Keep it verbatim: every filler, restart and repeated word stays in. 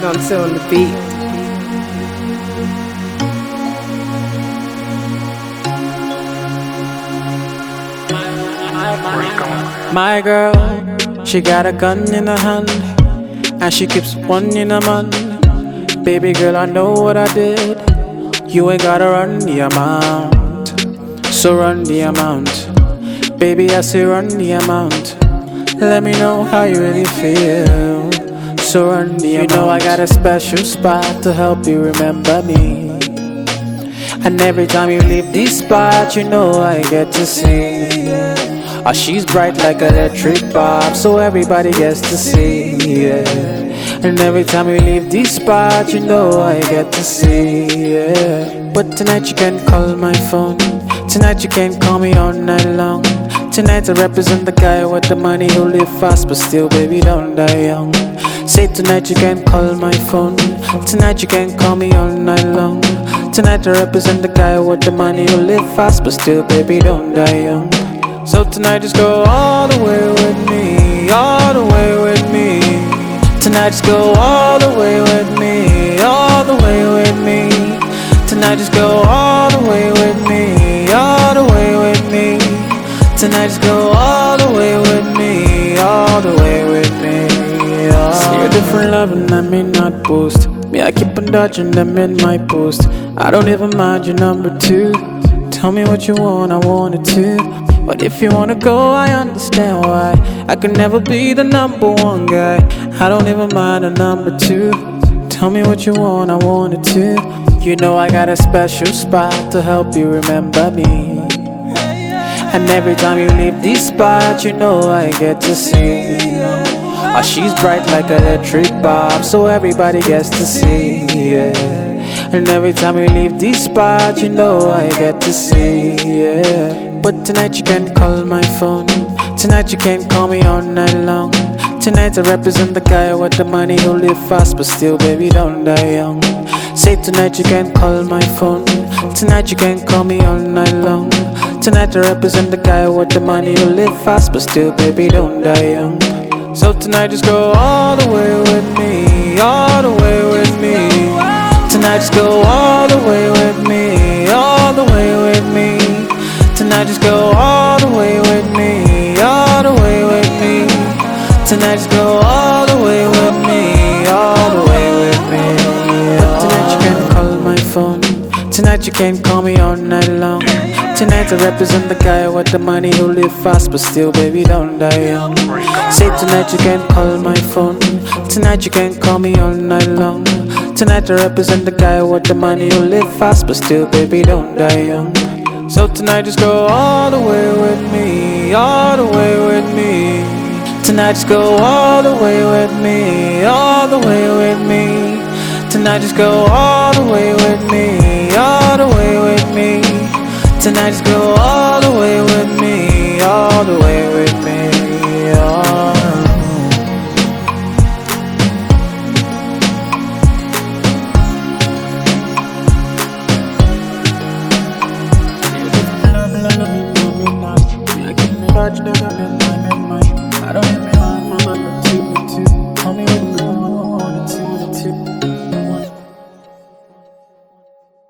Dancing on the beat. My girl, she got a gun in her hand, and she keeps one in her man. Baby girl, I know what I did. You ain't gotta run the amount, so run the amount. Baby, I say run the amount. Let me know how you really feel, so run the amount. You know I got a special spot to help you remember me, and every time you leave this spot, you know I get to see. Oh, she's bright like an electric bulb, so everybody gets to see, yeah. And every time we leave this spot, you know I get to see, yeah. But tonight you can call my phone, tonight you can call me all night long. Tonight I represent the guy with the money who live fast, but still, baby, don't die young. Say tonight you can call my phone, tonight you can call me all night long. Tonight I represent the guy with the money who live fast, but still, baby, don't die young. So tonight just go all the way with me, all the way with me. Tonight just go all the way with me, all the way with me. Tonight just go all the way with me, all the way with me. Tonight just go all the way with me, all the way with me. See a different love and I may not post. Me, I keep on dodging them in my post. I don't even mind your number two. Tell me what you want, I want it too. But if you wanna go, I understand why. I could never be the number one guy. I don't even mind a number two. Tell me what you want, I want it too. You know I got a special spot to help you remember me, and every time you leave this spot, you know I get to see. Oh, she's bright like an electric bulb, so everybody gets to see, yeah. And every time we leave this spot, you know I get to see, yeah. But tonight you can call my phone, tonight you can call me all night long. Tonight I represent the guy with the money who live fast, but still, baby, don't die young. Say tonight you can call my phone, tonight you can call me all night long. Tonight I represent the guy with the money who live fast, but still, baby, don't die young. So tonight just go all the way with me, all the way with me. Tonight just go all the way with me, all the way with me. Tonight just go all the way with me, all the way with me. Tonight just go all the way with me, all the way with me. But tonight you can call my phone, tonight you can call me all night long. Tonight I represent the guy with the money who live fast, but still, baby, don't die young. Say tonight you can call my phone, tonight you can call me all night long. Tonight I represent the guy with the money who live fast, but still, baby, don't die young. So tonight just go all the way with me, all the way with me. Tonight just go all the way with me, all the way with me. Tonight just go all the way with me, all the way with me. Tonight just go all the way with me, all the way with me. Oh. Touch